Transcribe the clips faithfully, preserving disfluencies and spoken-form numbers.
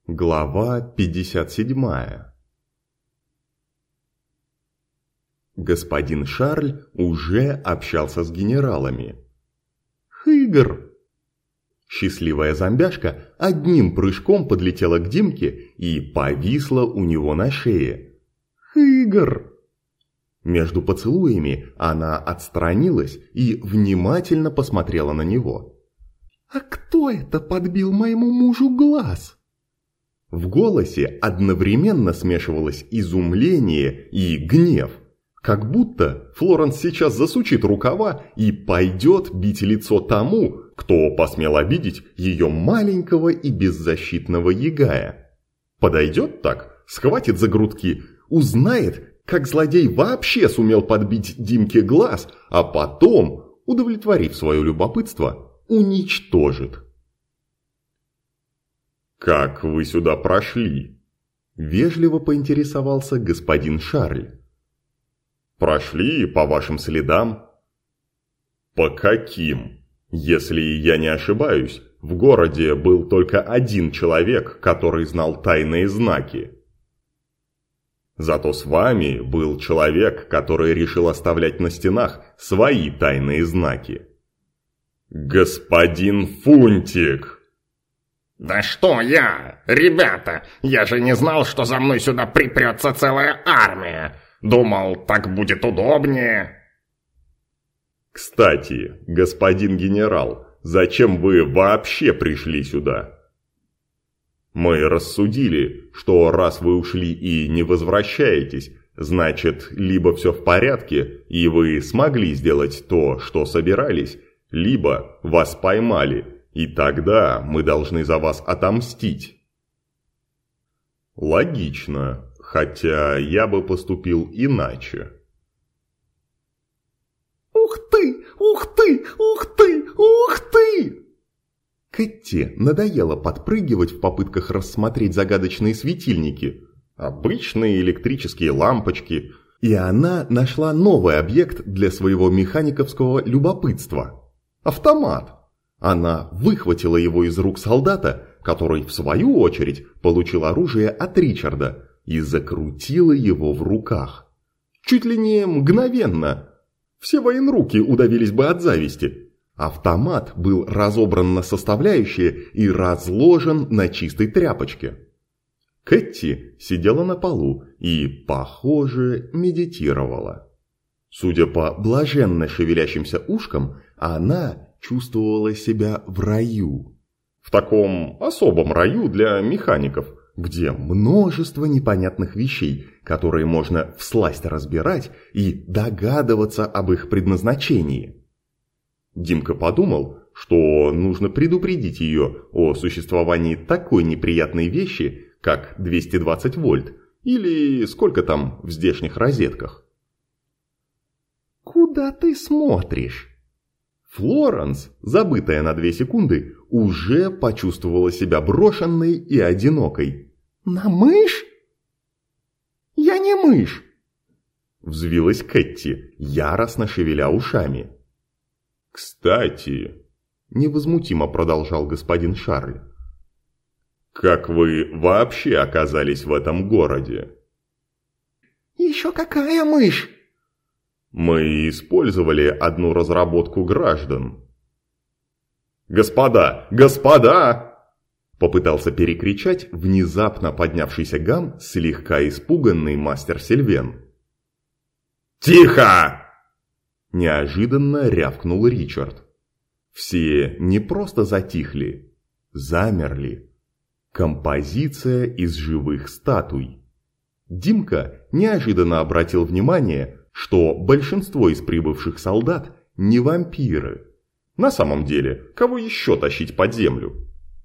Глава пятьдесят семь. Господин Шарль уже общался с генералами. «Хыгр!» Счастливая зомбяшка одним прыжком подлетела к Димке и повисла у него на шее. «Хыгр!» Между поцелуями она отстранилась и внимательно посмотрела на него. «А кто это подбил моему мужу глаз?» В голосе одновременно смешивалось изумление и гнев, как будто Флоренс сейчас засучит рукава и пойдет бить лицо тому, кто посмел обидеть ее маленького и беззащитного ягая. Подойдет так, схватит за грудки, узнает, как злодей вообще сумел подбить Димке глаз, а потом, удовлетворив свое любопытство, уничтожит. «Как вы сюда прошли?» – вежливо поинтересовался господин Шарль. «Прошли по вашим следам». «По каким? Если я не ошибаюсь, в городе был только один человек, который знал тайные знаки. Зато с вами был человек, который решил оставлять на стенах свои тайные знаки. Господин Фунтик!» «Да что я? Ребята, я же не знал, что за мной сюда припрется целая армия. Думал, так будет удобнее». «Кстати, господин генерал, зачем вы вообще пришли сюда?» «Мы рассудили, что раз вы ушли и не возвращаетесь, значит, либо все в порядке, и вы смогли сделать то, что собирались, либо вас поймали. И тогда мы должны за вас отомстить». Логично, хотя я бы поступил иначе. «Ух ты! Ух ты! Ух ты! Ух ты!» Кэтти надоело подпрыгивать в попытках рассмотреть загадочные светильники, обычные электрические лампочки, и она нашла новый объект для своего механиковского любопытства – автомат. Она выхватила его из рук солдата, который, в свою очередь, получил оружие от Ричарда, и закрутила его в руках. Чуть ли не мгновенно. Все военруки удавились бы от зависти. Автомат был разобран на составляющие и разложен на чистой тряпочке. Кэтти сидела на полу и, похоже, медитировала. Судя по блаженно шевелящимся ушкам, она чувствовала себя в раю. В таком особом раю для механиков, где множество непонятных вещей, которые можно всласть разбирать и догадываться об их предназначении. Димка подумал, что нужно предупредить ее о существовании такой неприятной вещи, как двести двадцать вольт, или сколько там в здешних розетках. «Куда ты смотришь?» Флоренс, забытая на две секунды, уже почувствовала себя брошенной и одинокой. «На мышь? Я не мышь!» Взвилась Кэтти, яростно шевеля ушами. «Кстати», – невозмутимо продолжал господин Шарль, – «как вы вообще оказались в этом городе?» «Еще какая мышь?» «Мы использовали одну разработку граждан». «Господа! Господа!» Попытался перекричать внезапно поднявшийся гам слегка испуганный мастер Сильвен. «Тихо!» Неожиданно рявкнул Ричард. Все не просто затихли, замерли. Композиция из живых статуй. Димка неожиданно обратил внимание, что большинство из прибывших солдат не вампиры. На самом деле, кого еще тащить под землю?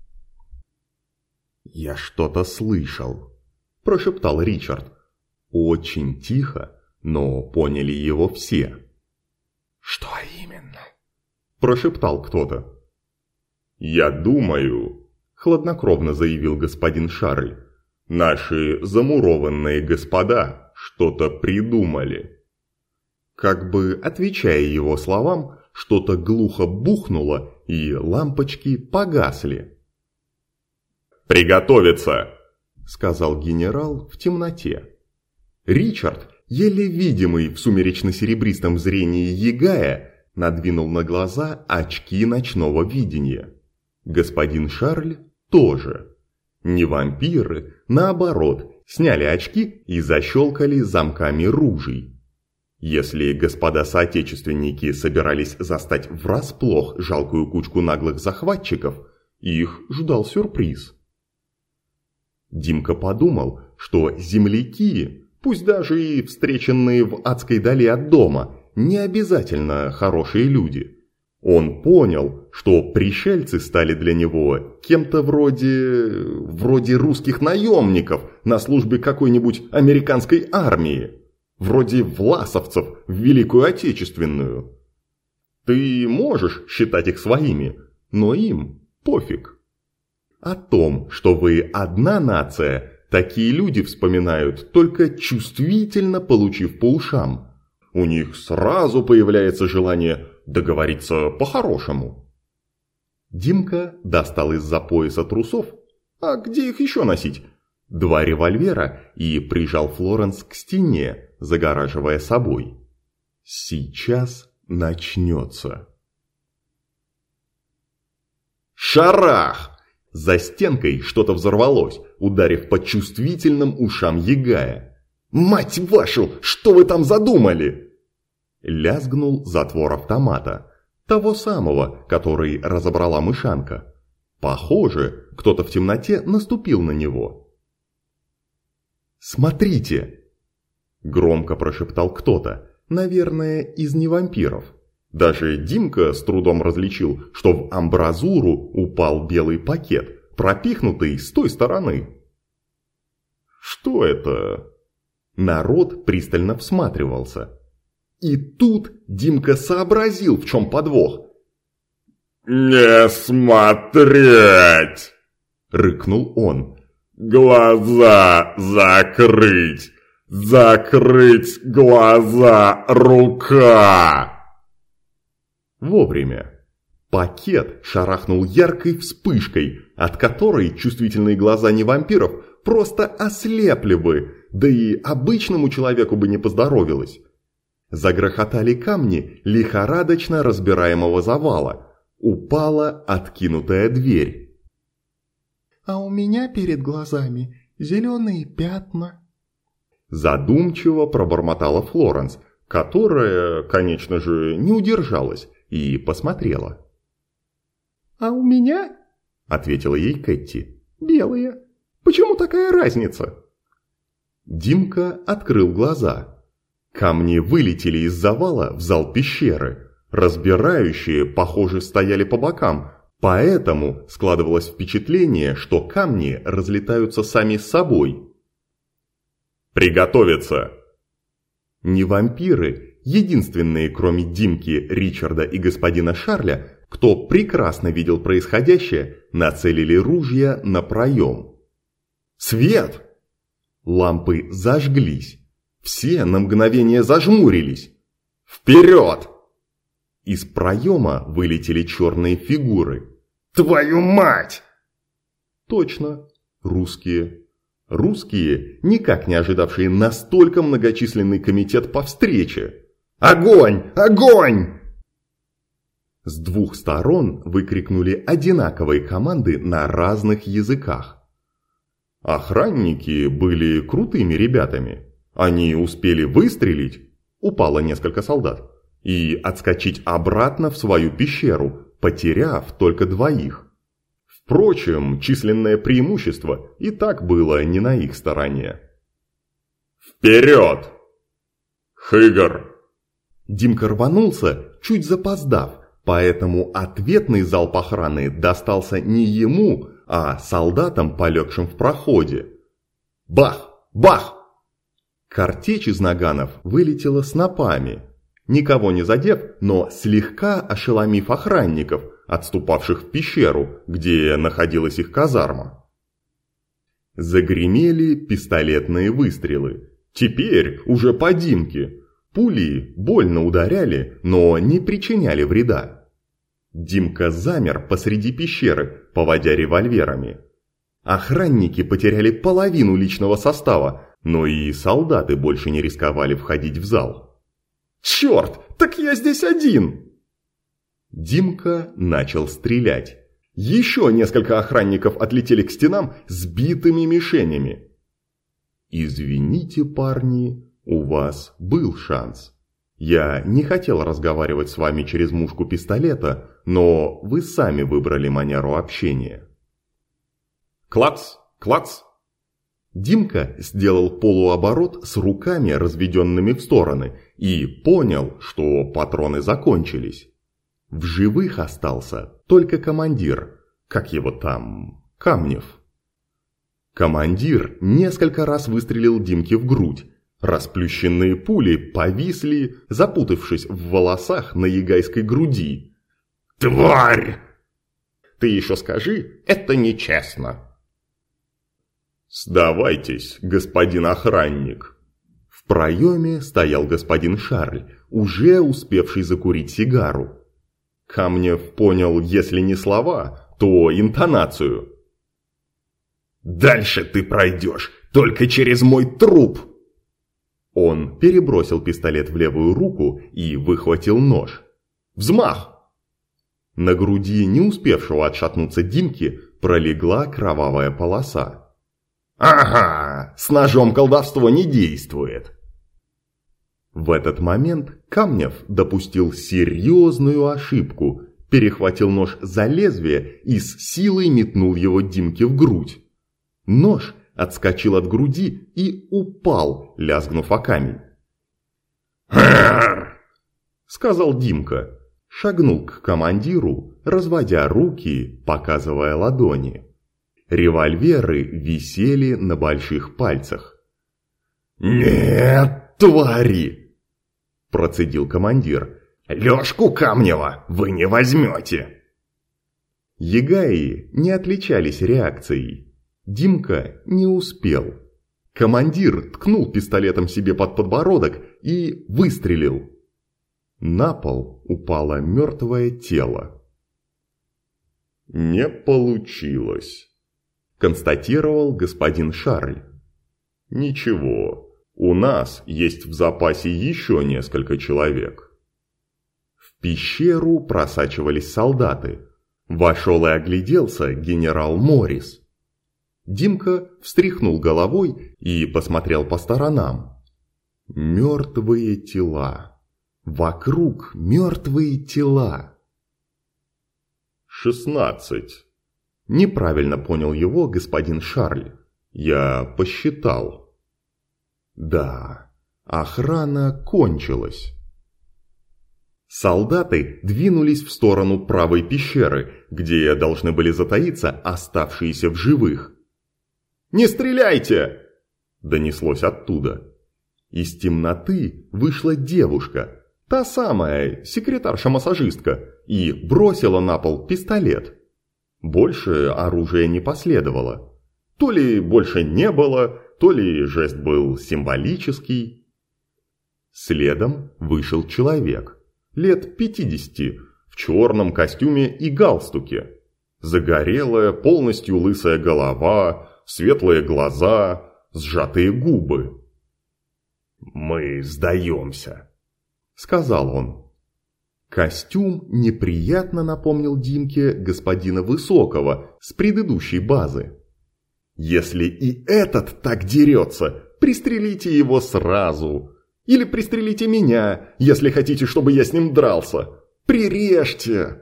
«Я что-то слышал», – прошептал Ричард. Очень тихо, но поняли его все. «Что именно?» – прошептал кто-то. «Я думаю», – хладнокровно заявил господин Шарль, – «наши замурованные господа что-то придумали». Как бы отвечая его словам, что-то глухо бухнуло, и лампочки погасли. «Приготовиться!» – сказал генерал в темноте. Ричард, еле видимый в сумеречно-серебристом зрении Ягая, надвинул на глаза очки ночного видения. Господин Шарль тоже. Не вампиры, наоборот, сняли очки и защелкали замками ружей. Если господа соотечественники собирались застать врасплох жалкую кучку наглых захватчиков, их ждал сюрприз. Димка подумал, что земляки, пусть даже и встреченные в адской дали от дома, не обязательно хорошие люди. Он понял, что пришельцы стали для него кем-то вроде... вроде русских наемников на службе какой-нибудь американской армии, вроде власовцев в Великую Отечественную. Ты можешь считать их своими, но им пофиг. О том, что вы одна нация, такие люди вспоминают, только чувствительно получив по ушам. У них сразу появляется желание договориться по-хорошему. Димка достал из-за пояса трусов, а где их еще носить, два револьвера и прижал Флоренс к стене, загораживая собой. Сейчас начнется. Шарах! За стенкой что-то взорвалось, ударив по чувствительным ушам Ягая. «Мать вашу, что вы там задумали?» Лязгнул затвор автомата, того самого, который разобрала мышанка. Похоже, кто-то в темноте наступил на него. «Смотрите!» Громко прошептал кто-то, наверное, из невампиров. Даже Димка с трудом различил, что в амбразуру упал белый пакет, пропихнутый с той стороны. «Что это?» Народ пристально всматривался. И тут Димка сообразил, в чем подвох. «Не смотреть!» – рыкнул он. «Глаза закрыть! Закрыть глаза, рука!» Вовремя. Пакет шарахнул яркой вспышкой, от которой чувствительные глаза невампиров просто ослепли бы, да и обычному человеку бы не поздоровилось. Загрохотали камни лихорадочно разбираемого завала. Упала откинутая дверь. «А у меня перед глазами зеленые пятна», задумчиво пробормотала Флоренс, которая, конечно же, не удержалась и посмотрела. «А у меня, — ответила ей Кэти, — белые. Почему такая разница?» Димка открыл глаза. Камни вылетели из завала в зал пещеры. Разбирающие, похоже, стояли по бокам, поэтому складывалось впечатление, что камни разлетаются сами с собой. «Приготовиться!» Не вампиры, единственные, кроме Димки, Ричарда и господина Шарля, кто прекрасно видел происходящее, нацелили ружья на проем. «Свет!» Лампы зажглись. Все на мгновение зажмурились. «Вперед!» Из проема вылетели черные фигуры. «Твою мать!» Точно, русские. Русские, никак не ожидавшие настолько многочисленный комитет по встрече. «Огонь! Огонь!» С двух сторон выкрикнули одинаковые команды на разных языках. Охранники были крутыми ребятами. Они успели выстрелить, упало несколько солдат, и отскочить обратно в свою пещеру, потеряв только двоих. Впрочем, численное преимущество и так было не на их стороне. «Вперед! Хыгар!» Димка рванулся, чуть запоздав, поэтому ответный залп охраны достался не ему, а солдатам, полегшим в проходе. Бах! Бах! Картечь из наганов вылетела снопами, никого не задев, но слегка ошеломив охранников, отступавших в пещеру, где находилась их казарма. Загремели пистолетные выстрелы, теперь уже по Димке. Пули больно ударяли, но не причиняли вреда. Димка замер посреди пещеры, поводя револьверами. Охранники потеряли половину личного состава, но и солдаты больше не рисковали входить в зал. «Черт, так я здесь один!» Димка начал стрелять. Еще несколько охранников отлетели к стенам сбитыми мишенями. «Извините, парни, у вас был шанс. Я не хотел разговаривать с вами через мушку пистолета, но вы сами выбрали манеру общения». Клац, клац. Димка сделал полуоборот с руками, разведенными в стороны, и понял, что патроны закончились. В живых остался только командир, как его там, Камнев. Командир несколько раз выстрелил Димке в грудь. Расплющенные пули повисли, запутавшись в волосах на ягайской груди. «Тварь! Ты еще скажи, это нечестно!» «Сдавайтесь, господин охранник!» В проеме стоял господин Шарль, уже успевший закурить сигару. Камнев понял, если не слова, то интонацию. «Дальше ты пройдешь, только через мой труп!» Он перебросил пистолет в левую руку и выхватил нож. Взмах! На груди не успевшего отшатнуться Димки пролегла кровавая полоса. «Ага, с ножом колдовство не действует!» В этот момент Камнев допустил серьезную ошибку, перехватил нож за лезвие и с силой метнул его Димке в грудь. Нож отскочил от груди и упал, лязгнув о камень. «Хрррр!» — сказал Димка, шагнул к командиру, разводя руки, показывая ладони. Револьверы висели на больших пальцах. «Нет, твари!» – процедил командир. «Лёшку Камнева вы не возьмете!» Ягаи не отличались реакцией. Димка не успел. Командир ткнул пистолетом себе под подбородок и выстрелил. На пол упало мертвое тело. «Не получилось», – констатировал господин Шарль. «Ничего, у нас есть в запасе еще несколько человек». В пещеру просачивались солдаты. Вошел и огляделся генерал Моррис. Димка встряхнул головой и посмотрел по сторонам. Мертвые тела. Вокруг мертвые тела. «Шестнадцать». Неправильно понял его господин Шарль. Я посчитал. Да, охрана кончилась. Солдаты двинулись в сторону правой пещеры, где должны были затаиться оставшиеся в живых. «Не стреляйте!» – донеслось оттуда. Из темноты вышла девушка, та самая секретарша-массажистка, и бросила на пол пистолет. Больше оружия не последовало. То ли больше не было, то ли жест был символический. Следом вышел человек, лет пятидесяти, в черном костюме и галстуке. Загорелая, полностью лысая голова, светлые глаза, сжатые губы. «Мы сдаемся», — сказал он. Костюм неприятно напомнил Димке господина Высокого с предыдущей базы. «Если и этот так дерется, пристрелите его сразу. Или пристрелите меня, если хотите, чтобы я с ним дрался. Прирежьте!»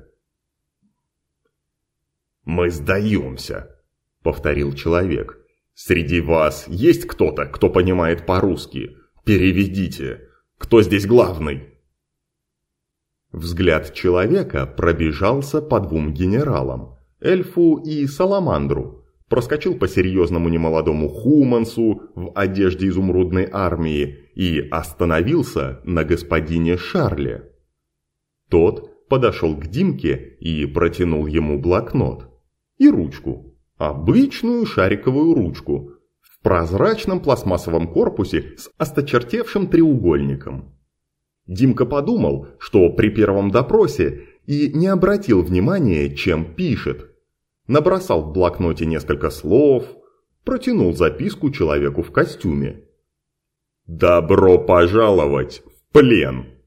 «Мы сдаемся», — повторил человек. «Среди вас есть кто-то, кто понимает по-русски? Переведите. Кто здесь главный?» Взгляд человека пробежался по двум генералам, эльфу и саламандру, проскочил по серьезному немолодому хумансу в одежде изумрудной армии и остановился на господине Шарле. Тот подошел к Димке и протянул ему блокнот и ручку, обычную шариковую ручку, в прозрачном пластмассовом корпусе с осточертевшим треугольником. Димка подумал, что при первом допросе и не обратил внимания, чем пишет. набросал в блокноте несколько слов, протянул записку человеку в костюме. «Добро пожаловать в плен!»